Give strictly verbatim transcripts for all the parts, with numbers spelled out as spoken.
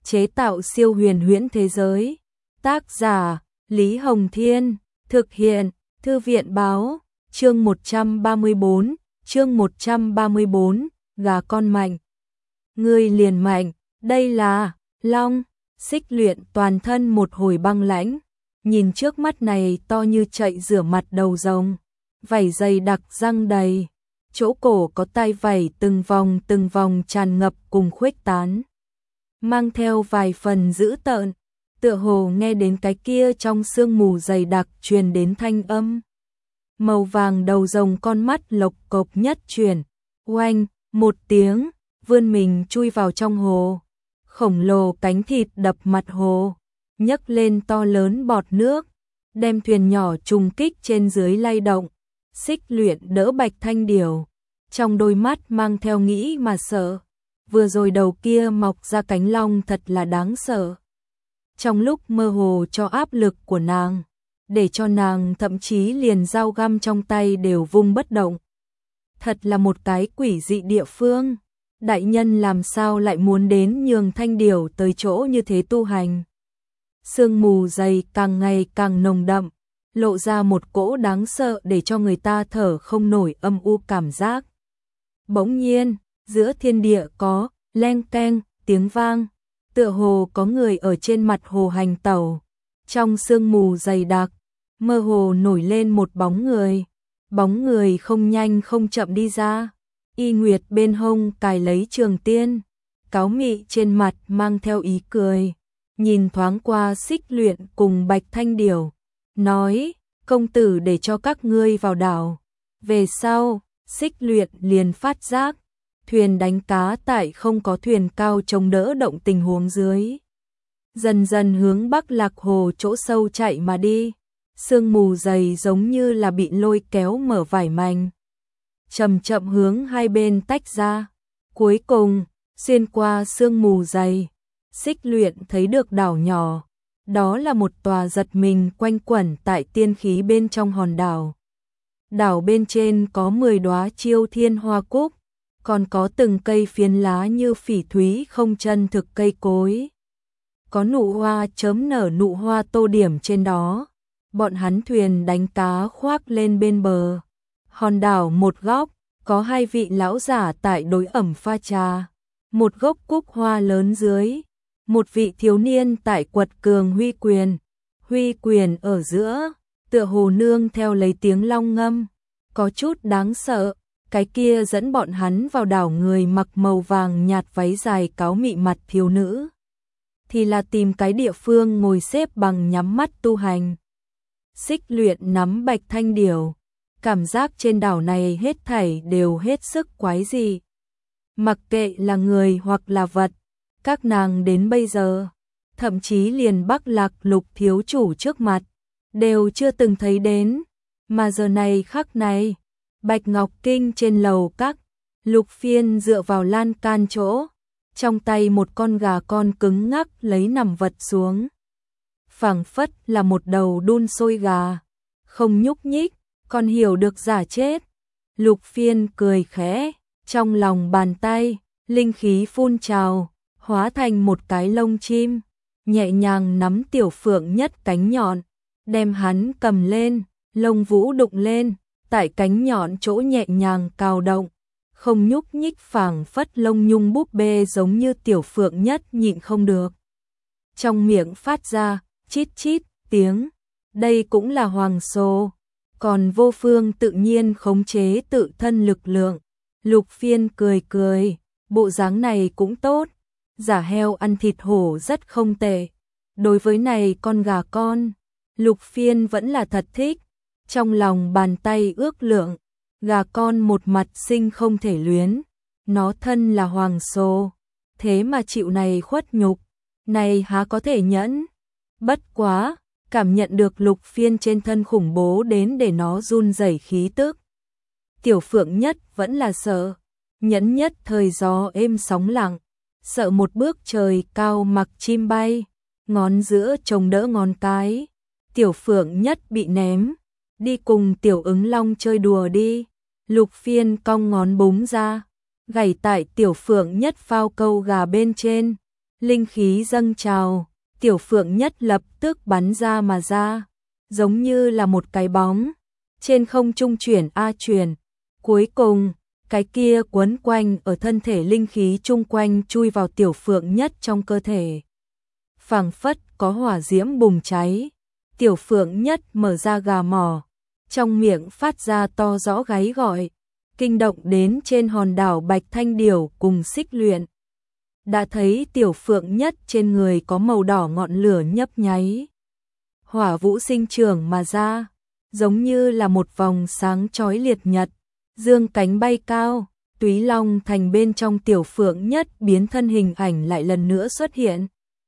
chế tạo siêu huyền huyễn thế giới. Tác giả Lý Hồng Thiên, thực hiện Thư viện Báo, chương một trăm ba mươi bốn, chương một trăm ba mươi bốn, gà con mạnh. Ngươi liền mạnh, đây là Long. Xích Luyện toàn thân một hồi băng lãnh, nhìn trước mắt này to như chạy rửa mặt đầu rồng, vảy dày đặc răng đầy, chỗ cổ có tai vảy từng vòng từng vòng tràn ngập cùng khuếch tán, mang theo vài phần dữ tợn, tựa hồ nghe đến cái kia trong sương mù dày đặc truyền đến thanh âm. Màu vàng đầu rồng con mắt lộc cộc nhất chuyển, oanh, một tiếng, vươn mình chui vào trong hồ. Khổng lồ cánh thịt đập mặt hồ, nhấc lên to lớn bọt nước, đem thuyền nhỏ trùng kích trên dưới lay động. Xích Luyện đỡ Bạch Thanh Điểu, trong đôi mắt mang theo nghĩ mà sợ. Vừa rồi đầu kia mọc ra cánh long thật là đáng sợ. Trong lúc mơ hồ cho áp lực của nàng, để cho nàng thậm chí liền dao găm trong tay đều vung bất động. Thật là một cái quỷ dị địa phương. Đại nhân làm sao lại muốn đến nhường Thanh Điểu tới chỗ như thế tu hành. Sương mù dày càng ngày càng nồng đậm, lộ ra một cỗ đáng sợ để cho người ta thở không nổi âm u cảm giác. Bỗng nhiên, giữa thiên địa có leng keng tiếng vang, tựa hồ có người ở trên mặt hồ hành tẩu. Trong sương mù dày đặc, mơ hồ nổi lên một bóng người. Bóng người không nhanh không chậm đi ra. Y Nguyệt bên hông cài lấy trường tiên, cáo mị trên mặt mang theo ý cười, nhìn thoáng qua Xích Luyện cùng Bạch Thanh Điểu, nói, công tử để cho các ngươi vào đảo. Về sau, Xích Luyện liền phát giác, thuyền đánh cá tại không có thuyền cao chống đỡ động tình huống dưới. Dần dần hướng Bắc Lạc Hồ chỗ sâu chạy mà đi, sương mù dày giống như là bị lôi kéo mở vải mảnh. Chậm chậm hướng hai bên tách ra, cuối cùng, xuyên qua sương mù dày, Xích Luyện thấy được đảo nhỏ, đó là một tòa giật mình quanh quẩn tại tiên khí bên trong hòn đảo. Đảo bên trên có mười đóa chiêu thiên hoa cúc, còn có từng cây phiến lá như phỉ thúy không chân thực cây cối. Có nụ hoa chớm nở nụ hoa tô điểm trên đó, bọn hắn thuyền đánh cá khoác lên bên bờ. Hòn đảo một góc, có hai vị lão giả tại đối ẩm pha trà. Một gốc cúc hoa lớn dưới, một vị thiếu niên tại quật cường huy quyền. Huy quyền ở giữa, tựa hồ nương theo lấy tiếng long ngâm, có chút đáng sợ. Cái kia dẫn bọn hắn vào đảo người mặc màu vàng nhạt váy dài cáo mị mặt thiếu nữ, thì là tìm cái địa phương ngồi xếp bằng nhắm mắt tu hành. Xích Luyện nắm Bạch Thanh Điểu, cảm giác trên đảo này hết thảy đều hết sức quái dị. Mặc kệ là người hoặc là vật, các nàng đến bây giờ, thậm chí liền Bắc Lạc Lục thiếu chủ trước mặt, đều chưa từng thấy đến. Mà giờ này khắc này, Bạch Ngọc Kinh trên lầu các, Lục Phiên dựa vào lan can chỗ, trong tay một con gà con cứng ngắc lấy nằm vật xuống. Phảng phất là một đầu đun sôi gà, không nhúc nhích, còn hiểu được giả chết. Lục Phiên cười khẽ, trong lòng bàn tay, linh khí phun trào, hóa thành một cái lông chim, nhẹ nhàng nắm Tiểu Phượng Nhất cánh nhọn, đem hắn cầm lên, lông vũ đụng lên, tại cánh nhọn chỗ nhẹ nhàng cào động, không nhúc nhích phảng phất lông nhung búp bê giống như Tiểu Phượng Nhất nhịn không được. Trong miệng phát ra, chít chít, tiếng, đây cũng là hoàng sô. Còn Vô Phương tự nhiên khống chế tự thân lực lượng. Lục Phiên cười cười, bộ dáng này cũng tốt, giả heo ăn thịt hổ rất không tệ. Đối với này con gà con, Lục Phiên vẫn là thật thích, trong lòng bàn tay ước lượng, gà con một mặt sinh không thể luyến, nó thân là hoàng sô, thế mà chịu này khuất nhục, này há có thể nhẫn. Bất quá, cảm nhận được Lục Phiên trên thân khủng bố đến để nó run rẩy khí tức. Tiểu Phượng Nhất vẫn là sợ, nhẫn nhất thời gió êm sóng lặng, sợ một bước trời cao mặc chim bay, ngón giữa chồng đỡ ngón cái. Tiểu Phượng Nhất bị ném, đi cùng Tiểu Ứng Long chơi đùa đi. Lục Phiên cong ngón búng ra, gảy tại Tiểu Phượng Nhất phao câu gà bên trên, linh khí dâng trào, Tiểu Phượng Nhất lập tức bắn ra mà ra, giống như là một cái bóng, trên không trung chuyển a chuyển, cuối cùng, cái kia quấn quanh ở thân thể linh khí chung quanh chui vào Tiểu Phượng Nhất trong cơ thể. Phảng phất có hỏa diễm bùng cháy, Tiểu Phượng Nhất mở ra gà mỏ, trong miệng phát ra to rõ gáy gọi, kinh động đến trên hòn đảo Bạch Thanh Điểu cùng Xích Luyện. Đã thấy Tiểu Phượng Nhất trên người có màu đỏ ngọn lửa nhấp nháy. Hỏa vũ sinh trưởng mà ra, giống như là một vòng sáng chói liệt nhật, dương cánh bay cao, Túy Long Thành bên trong Tiểu Phượng Nhất biến thân hình ảnh lại lần nữa xuất hiện.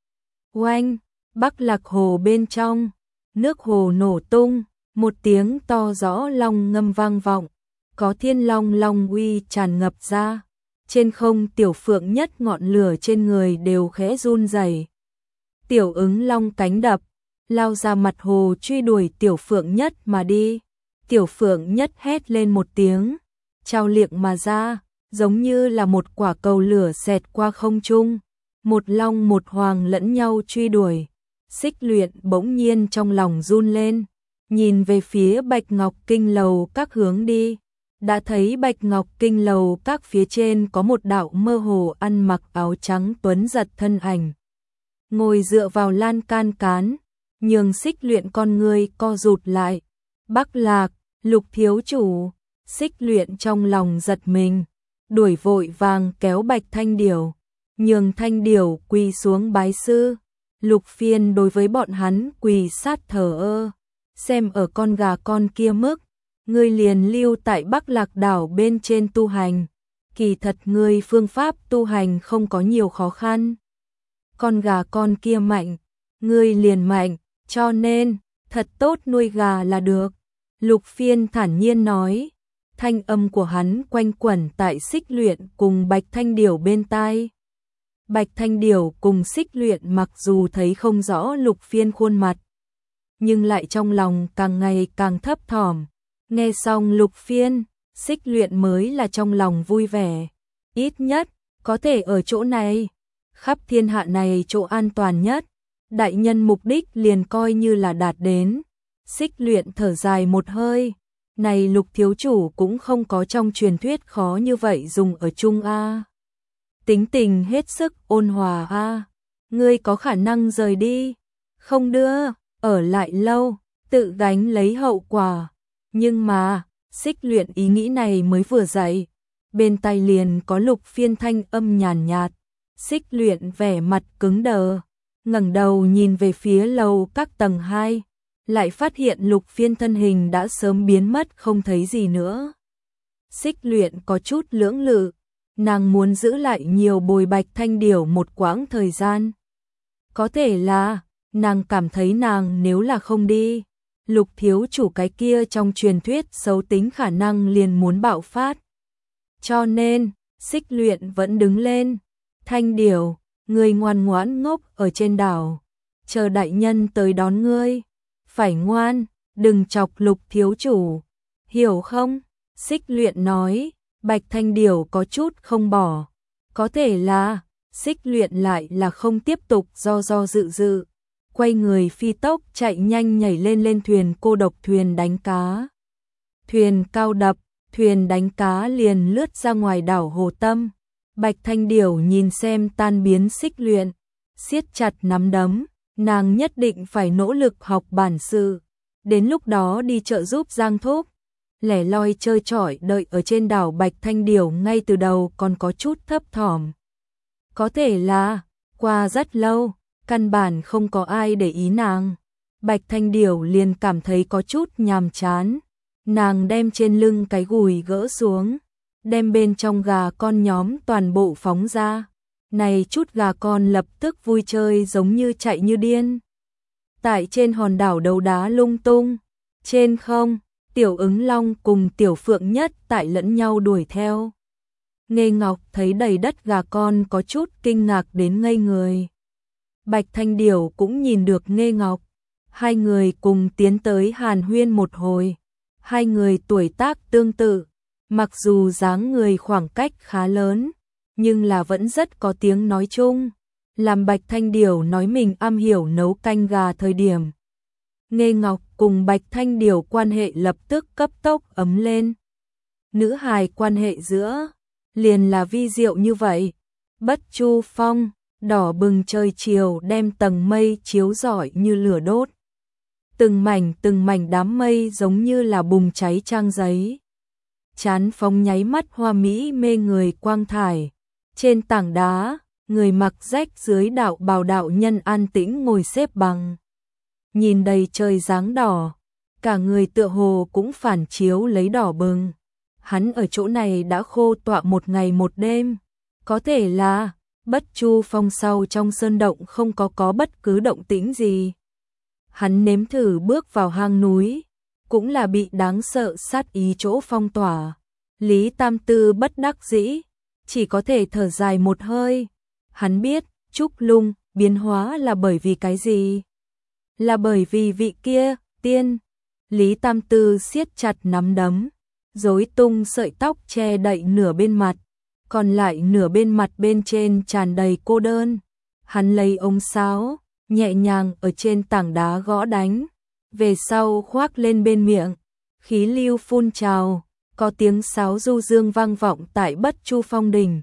Oanh, Bắc Lạc Hồ bên trong, nước hồ nổ tung, một tiếng to rõ long ngâm vang vọng, có thiên long long uy tràn ngập ra. Trên không Tiểu Phượng Nhất ngọn lửa trên người đều khẽ run rẩy. Tiểu Ứng Long cánh đập, lao ra mặt hồ truy đuổi Tiểu Phượng Nhất mà đi. Tiểu Phượng Nhất hét lên một tiếng, trao liệng mà ra, giống như là một quả cầu lửa xẹt qua không trung. Một long một hoàng lẫn nhau truy đuổi. Xích Luyện bỗng nhiên trong lòng run lên, nhìn về phía Bạch Ngọc Kinh Lầu các hướng đi. Đã thấy Bạch Ngọc Kinh Lầu các phía trên có một đạo mơ hồ ăn mặc áo trắng tuấn giật thân ảnh. Ngồi dựa vào lan can cán, nhường Xích Luyện con người co rụt lại. Bắc Lạc, Lục thiếu chủ, Xích Luyện trong lòng giật mình, đuổi vội vàng kéo Bạch Thanh Điểu, nhường Thanh Điểu quỳ xuống bái sư. Lục Phiên đối với bọn hắn quỳ sát thờ ơ, xem ở con gà con kia mức, ngươi liền lưu tại Bắc Lạc đảo bên trên tu hành, kỳ thật ngươi phương pháp tu hành không có nhiều khó khăn. Con gà con kia mạnh, ngươi liền mạnh, cho nên, thật tốt nuôi gà là được. Lục Phiên thản nhiên nói, thanh âm của hắn quanh quẩn tại Xích Luyện cùng Bạch Thanh Điểu bên tai. Bạch Thanh Điểu cùng Xích Luyện mặc dù thấy không rõ Lục Phiên khuôn mặt, nhưng lại trong lòng càng ngày càng thấp thỏm. Nghe xong Lục Phiên, Xích Luyện mới là trong lòng vui vẻ. Ít nhất, có thể ở chỗ này, khắp thiên hạ này chỗ an toàn nhất. Đại nhân mục đích liền coi như là đạt đến. Xích Luyện thở dài một hơi. Này Lục thiếu chủ cũng không có trong truyền thuyết khó như vậy dùng ở chung a. Tính tình hết sức ôn hòa a. Ngươi có khả năng rời đi, không đưa, ở lại lâu, tự gánh lấy hậu quả. Nhưng mà, Xích Luyện ý nghĩ này mới vừa dậy, bên tai liền có Lục Phiên thanh âm nhàn nhạt. Xích Luyện vẻ mặt cứng đờ, ngẩng đầu nhìn về phía lầu các tầng hai, lại phát hiện Lục Phiên thân hình đã sớm biến mất không thấy gì nữa. Xích Luyện có chút lưỡng lự, nàng muốn giữ lại nhiều bồi Bạch Thanh Điểu một quãng thời gian. Có thể là, nàng cảm thấy nàng nếu là không đi, Lục thiếu chủ cái kia trong truyền thuyết xấu tính khả năng liền muốn bạo phát. Cho nên, Xích Luyện vẫn đứng lên. Thanh Điểu, ngươi ngoan ngoãn ngốc ở trên đảo, chờ đại nhân tới đón ngươi. Phải ngoan, đừng chọc Lục thiếu chủ, hiểu không? Xích Luyện nói. Bạch Thanh Điểu có chút không bỏ. Có thể là, Xích Luyện lại là không tiếp tục do do dự dự. Quay người phi tốc chạy nhanh nhảy lên lên thuyền cô độc thuyền đánh cá. Thuyền cao đập, thuyền đánh cá liền lướt ra ngoài đảo Hồ Tâm. Bạch Thanh Điểu nhìn xem tan biến Xích Luyện, siết chặt nắm đấm, nàng nhất định phải nỗ lực học bản sự. Đến lúc đó đi trợ giúp Giang Thúc. Lẻ loi chơi chọi đợi ở trên đảo Bạch Thanh Điểu ngay từ đầu còn có chút thấp thỏm. Có thể là, qua rất lâu, căn bản không có ai để ý nàng. Bạch Thanh Điểu liền cảm thấy có chút nhàm chán. Nàng đem trên lưng cái gùi gỡ xuống, đem bên trong gà con nhóm toàn bộ phóng ra. Này chút gà con lập tức vui chơi giống như chạy như điên. Tại trên hòn đảo đấu đá lung tung, trên không, Tiểu Ứng Long cùng Tiểu Phượng Nhất tại lẫn nhau đuổi theo. Nghê Ngọc thấy đầy đất gà con có chút kinh ngạc đến ngây người. Bạch Thanh Điểu cũng nhìn được Nghê Ngọc. Hai người cùng tiến tới hàn huyên một hồi. Hai người tuổi tác tương tự, mặc dù dáng người khoảng cách khá lớn, nhưng là vẫn rất có tiếng nói chung. làm Bạch Thanh Điểu nói mình am hiểu nấu canh gà thời điểm. Nghê Ngọc cùng Bạch Thanh Điểu quan hệ lập tức cấp tốc ấm lên. Nữ hài quan hệ giữa liền là vi diệu như vậy. Bất Chu Phong, đỏ bừng trời chiều đem tầng mây chiếu rọi như lửa đốt. Từng mảnh từng mảnh đám mây giống như là bùng cháy trang giấy. Chán phóng nháy mắt hoa mỹ mê người quang thải. Trên tảng đá, người mặc rách dưới đạo bào đạo nhân an tĩnh ngồi xếp bằng. Nhìn đầy trời dáng đỏ, cả người tựa hồ cũng phản chiếu lấy đỏ bừng. Hắn ở chỗ này đã khô tọa một ngày một đêm. Có thể là Bất Chu Phong sau trong sơn động không có có bất cứ động tĩnh gì. Hắn nếm thử bước vào hang núi, cũng là bị đáng sợ sát ý chỗ phong tỏa. Lý Tam Tư bất đắc dĩ, chỉ có thể thở dài một hơi. Hắn biết, Trúc Lung biến hóa là bởi vì cái gì? Là bởi vì vị kia, tiên. Lý Tam Tư siết chặt nắm đấm, rối tung sợi tóc che đậy nửa bên mặt, còn lại nửa bên mặt bên trên tràn đầy cô đơn. Hắn lấy ống sáo, nhẹ nhàng ở trên tảng đá gõ đánh, về sau khoác lên bên miệng, khí lưu phun trào, có tiếng sáo du dương vang vọng tại Bất Chu Phong đỉnh.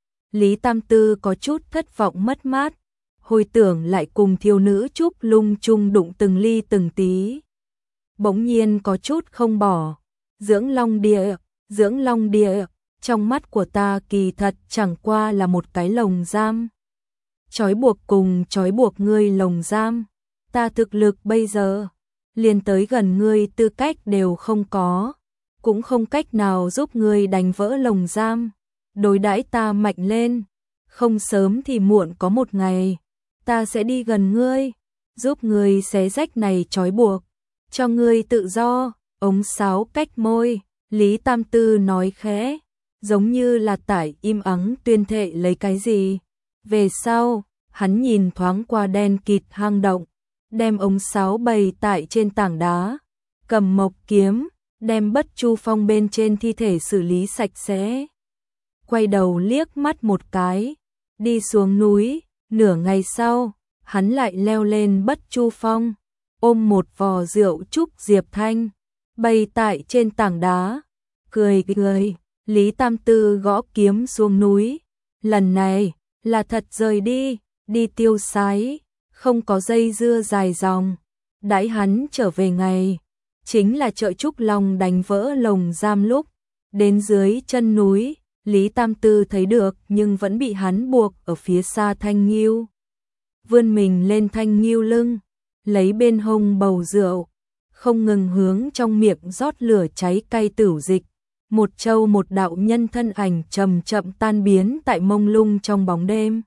Lý Tam Tư có chút thất vọng mất mát, hồi tưởng lại cùng thiếu nữ Trúc Lung chung đụng từng ly từng tí. Bỗng nhiên có chút không bỏ. Dưỡng Long Địa, Dưỡng Long Địa, trong mắt của ta kỳ thật chẳng qua là một cái lồng giam. Trói buộc cùng trói buộc ngươi lồng giam. Ta thực lực bây giờ, liền tới gần ngươi tư cách đều không có, cũng không cách nào giúp ngươi đánh vỡ lồng giam. Đối đãi ta mạnh lên, không sớm thì muộn có một ngày, ta sẽ đi gần ngươi, giúp ngươi xé rách này trói buộc, cho ngươi tự do. Ống sáo cách môi, Lý Tam Tư nói khẽ, giống như là tải im ắng tuyên thệ lấy cái gì. Về sau, hắn nhìn thoáng qua đen kịt hang động, đem ống sáo bày tại trên tảng đá, cầm mộc kiếm, đem Bất Chu Phong bên trên thi thể xử lý sạch sẽ. Quay đầu liếc mắt một cái, đi xuống núi. Nửa ngày sau, hắn lại leo lên Bất Chu Phong, ôm một vò rượu trúc Diệp Thanh, bày tại trên tảng đá, cười cười. Lý Tam Tư gõ kiếm xuống núi, lần này là thật rời đi, đi tiêu sái, không có dây dưa dài dòng. Đãi hắn trở về ngày, chính là chợ Trúc Long đánh vỡ lồng giam lúc, đến dưới chân núi, Lý Tam Tư thấy được nhưng vẫn bị hắn buộc ở phía xa thanh nghiêu. Vươn mình lên thanh nghiêu lưng, lấy bên hông bầu rượu, không ngừng hướng trong miệng rót lửa cháy cay tửu dịch. Một châu một đạo nhân thân ảnh chậm chậm tan biến tại mông lung trong bóng đêm.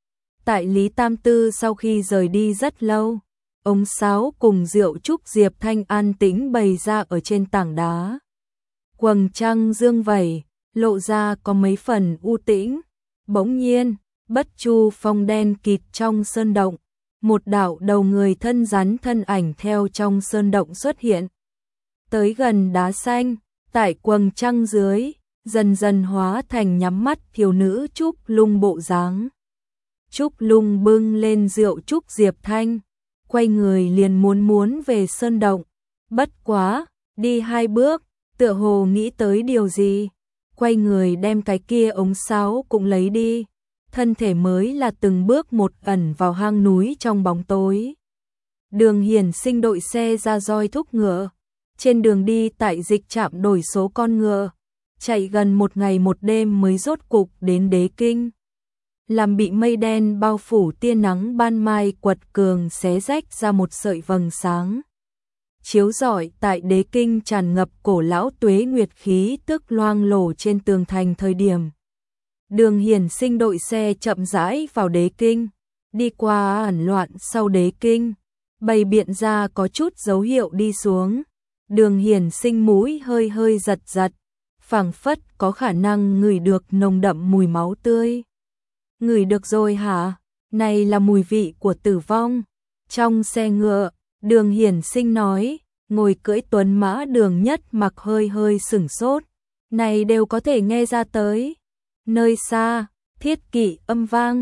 Tại Lý Tam Tư sau khi rời đi rất lâu, ống sáo cùng rượu trúc Diệp Thanh an tĩnh bày ra ở trên tảng đá. Quầng trăng dương vẩy, lộ ra có mấy phần u tĩnh. Bỗng nhiên, Bất Chu Phong đen kịt trong sơn động, một đạo đầu người thân rắn thân ảnh theo trong sơn động xuất hiện. Tới gần đá xanh, tại quầng trăng dưới, dần dần hóa thành nhắm mắt thiếu nữ Trúc Lung bộ dáng. Trúc Lung bưng lên rượu trúc Diệp Thanh, quay người liền muốn muốn về sơn động. Bất quá, đi hai bước, tựa hồ nghĩ tới điều gì, quay người đem cái kia ống sáo cũng lấy đi. Thân thể mới là từng bước một ẩn vào hang núi trong bóng tối. Đường Hiển Sinh đội xe ra roi thúc ngựa, trên đường đi tại dịch trạm đổi số con ngựa, chạy gần một ngày một đêm mới rốt cục đến Đế Kinh. Làm bị mây đen bao phủ tia nắng ban mai quật cường xé rách ra một sợi vầng sáng, chiếu rọi tại Đế Kinh tràn ngập cổ lão tuế nguyệt khí tức loang lổ trên tường thành thời điểm. Đường Hiển Sinh đội xe chậm rãi vào Đế Kinh, đi qua ẩn loạn sau Đế Kinh, bày biện ra có chút dấu hiệu đi xuống. Đường Hiển Sinh mũi hơi hơi giật giật, phảng phất có khả năng ngửi được nồng đậm mùi máu tươi. Ngửi được rồi hả? Này là mùi vị của tử vong. Trong xe ngựa, Đường Hiển Sinh nói, ngồi cưỡi tuấn mã Đường Nhất Mặc hơi hơi sửng sốt. Này đều có thể nghe ra tới. Nơi xa, thiết kỵ âm vang,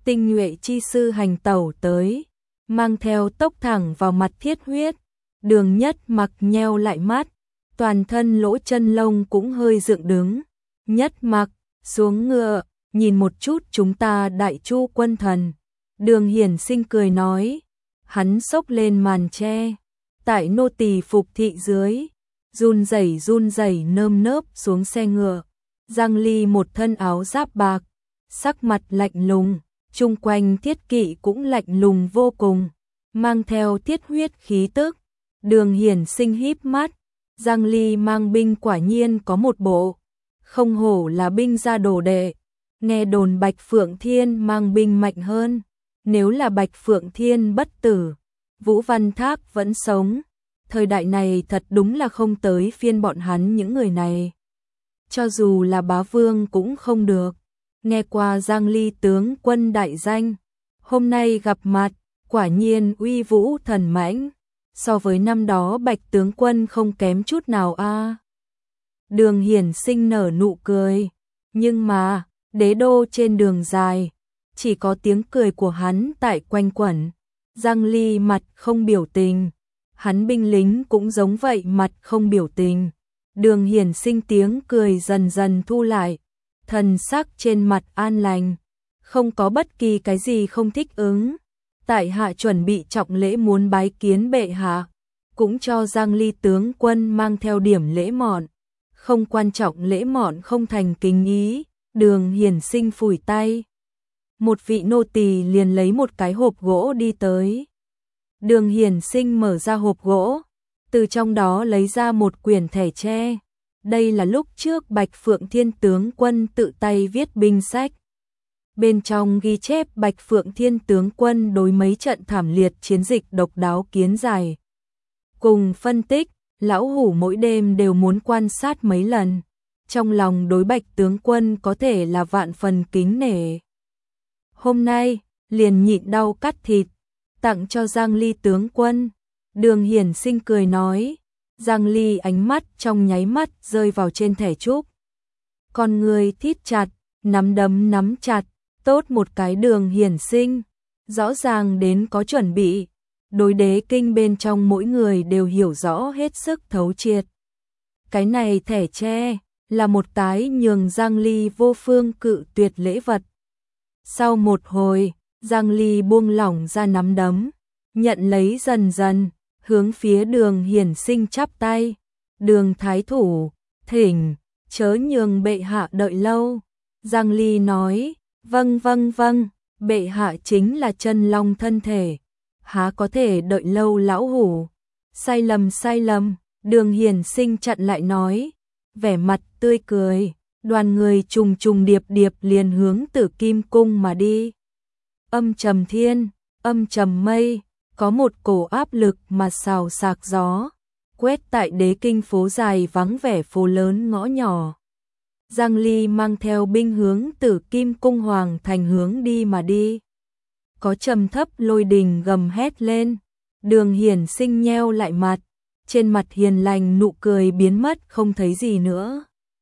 tinh nhuệ chi sư hành tẩu tới, mang theo tốc thẳng vào mặt Thiết Huyết. Đường Nhất Mặc nheo lại mắt, toàn thân lỗ chân lông cũng hơi dựng đứng. Nhất Mặc, xuống ngựa, nhìn một chút chúng ta Đại Chu quân thần. Đường Hiển Sinh cười nói, hắn xốc lên màn tre, tại nô tỳ phục thị dưới, run rẩy run rẩy nơm nớp xuống xe ngựa. Giang Ly một thân áo giáp bạc, sắc mặt lạnh lùng, chung quanh thiết kỵ cũng lạnh lùng vô cùng, mang theo thiết huyết khí tức. Đường Hiển Sinh híp mắt, Giang Ly mang binh quả nhiên có một bộ, không hổ là binh gia đồ đệ. Nghe đồn Bạch Phượng Thiên mang binh mạnh hơn, nếu là Bạch Phượng Thiên bất tử, Vũ Văn Thác vẫn sống, thời đại này thật đúng là không tới phiên bọn hắn những người này. Cho dù là bá vương cũng không được. Nghe qua Giang Ly tướng quân đại danh, hôm nay gặp mặt, quả nhiên uy vũ thần mãnh, so với năm đó Bạch tướng quân không kém chút nào a. À. Đường Hiển Sinh nở nụ cười, nhưng mà, đế đô trên đường dài, chỉ có tiếng cười của hắn tại quanh quẩn. Giang Ly mặt không biểu tình, hắn binh lính cũng giống vậy mặt không biểu tình. Đường Hiển Sinh tiếng cười dần dần thu lại, thần sắc trên mặt an lành, không có bất kỳ cái gì không thích ứng. Tại hạ chuẩn bị trọng lễ muốn bái kiến bệ hạ, cũng cho Giang Ly tướng quân mang theo điểm lễ mọn, không quan trọng lễ mọn không thành kính ý. Đường Hiển Sinh phủi tay, một vị nô tỳ liền lấy một cái hộp gỗ đi tới. Đường Hiển Sinh mở ra hộp gỗ, từ trong đó lấy ra một quyển thẻ tre. Đây là lúc trước Bạch Phượng Thiên tướng quân tự tay viết binh sách. Bên trong ghi chép Bạch Phượng Thiên tướng quân đối mấy trận thảm liệt chiến dịch độc đáo kiến giải. Cùng phân tích, lão hủ mỗi đêm đều muốn quan sát mấy lần. Trong lòng đối Bạch tướng quân có thể là vạn phần kính nể. Hôm nay, liền nhịn đau cắt thịt, tặng cho Giang Ly tướng quân. Đường Hiển Sinh cười nói, Giang Ly ánh mắt trong nháy mắt rơi vào trên thẻ trúc. Con người thít chặt, nắm đấm nắm chặt, tốt một cái Đường Hiển Sinh, rõ ràng đến có chuẩn bị. Đối đế kinh bên trong mỗi người đều hiểu rõ hết sức thấu triệt. Cái này thẻ tre là một cái nhường Giang Ly vô phương cự tuyệt lễ vật. Sau một hồi, Giang Ly buông lỏng ra nắm đấm, nhận lấy dần dần, hướng phía Đường Hiển Sinh chắp tay. Đường thái thủ, thỉnh, chớ nhường bệ hạ đợi lâu. Giang Ly nói, vâng vâng vâng, bệ hạ chính là chân long thân thể, há có thể đợi lâu lão hủ. Sai lầm sai lầm, Đường Hiển Sinh chặn lại nói, vẻ mặt tươi cười, đoàn người trùng trùng điệp điệp liền hướng Tử Kim cung mà đi. Âm trầm thiên, âm trầm mây, có một cổ áp lực mà xào xạc gió, quét tại đế kinh phố dài vắng vẻ phố lớn ngõ nhỏ. Giang Ly mang theo binh hướng Tử Kim cung hoàng thành hướng đi mà đi. Có trầm thấp lôi đình gầm hét lên, Đường Hiển Sinh nheo lại mặt, trên mặt hiền lành nụ cười biến mất không thấy gì nữa.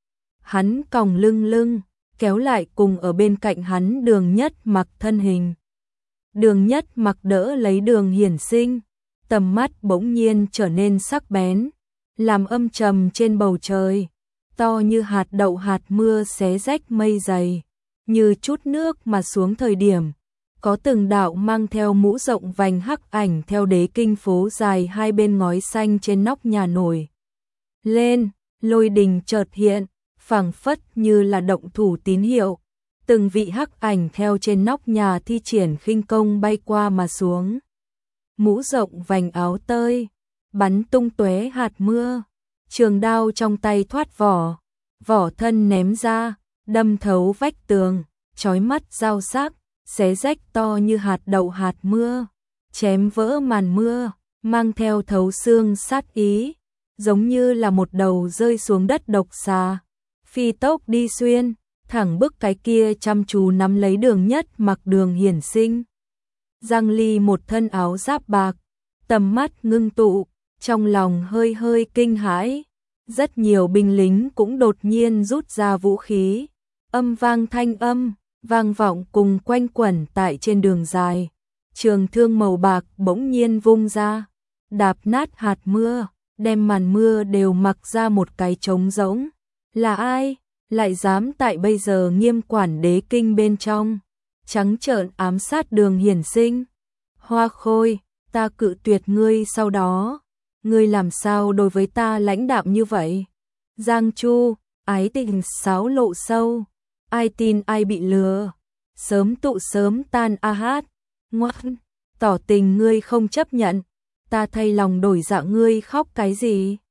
Hắn còng lưng lưng, kéo lại cùng ở bên cạnh hắn Đường Nhất Mặc thân hình. Đường Nhất Mặc đỡ lấy Đường Hiển Sinh, tầm mắt bỗng nhiên trở nên sắc bén, làm âm trầm trên bầu trời, to như hạt đậu hạt mưa xé rách mây dày, như chút nước mà xuống thời điểm. Có từng đạo mang theo mũ rộng vành hắc ảnh theo đế kinh phố dài hai bên ngói xanh trên nóc nhà nổi lên, lôi đình chợt hiện, phảng phất như là động thủ tín hiệu. Từng vị hắc ảnh theo trên nóc nhà thi triển khinh công bay qua mà xuống. Mũ rộng vành áo tơi, bắn tung tóe hạt mưa, trường đao trong tay thoát vỏ, vỏ thân ném ra, đâm thấu vách tường, chói mắt dao sắc, xé rách to như hạt đậu hạt mưa, chém vỡ màn mưa, mang theo thấu xương sát ý, giống như là một đầu rơi xuống đất độc xà, phi tốc đi xuyên, thẳng bức cái kia chăm chú nắm lấy Đường Nhất Mặc Đường Hiển Sinh. Giang Ly một thân áo giáp bạc, tầm mắt ngưng tụ, trong lòng hơi hơi kinh hãi. Rất nhiều binh lính cũng đột nhiên rút ra vũ khí, âm vang thanh âm, vang vọng cùng quanh quẩn tại trên đường dài. Trường thương màu bạc bỗng nhiên vung ra, đạp nát hạt mưa, đem màn mưa đều mặc ra một cái trống rỗng. Là ai, lại dám tại bây giờ nghiêm quản đế kinh bên trong, trắng trợn ám sát Đường Hiển Sinh? Hoa Khôi, ta cự tuyệt ngươi sau đó, ngươi làm sao đối với ta lãnh đạm như vậy? Giang Chu, ái tình sáo lộ sâu, ai tin ai bị lừa, sớm tụ sớm tan a hát, ngoan, tỏ tình ngươi không chấp nhận, ta thay lòng đổi dạ ngươi khóc cái gì?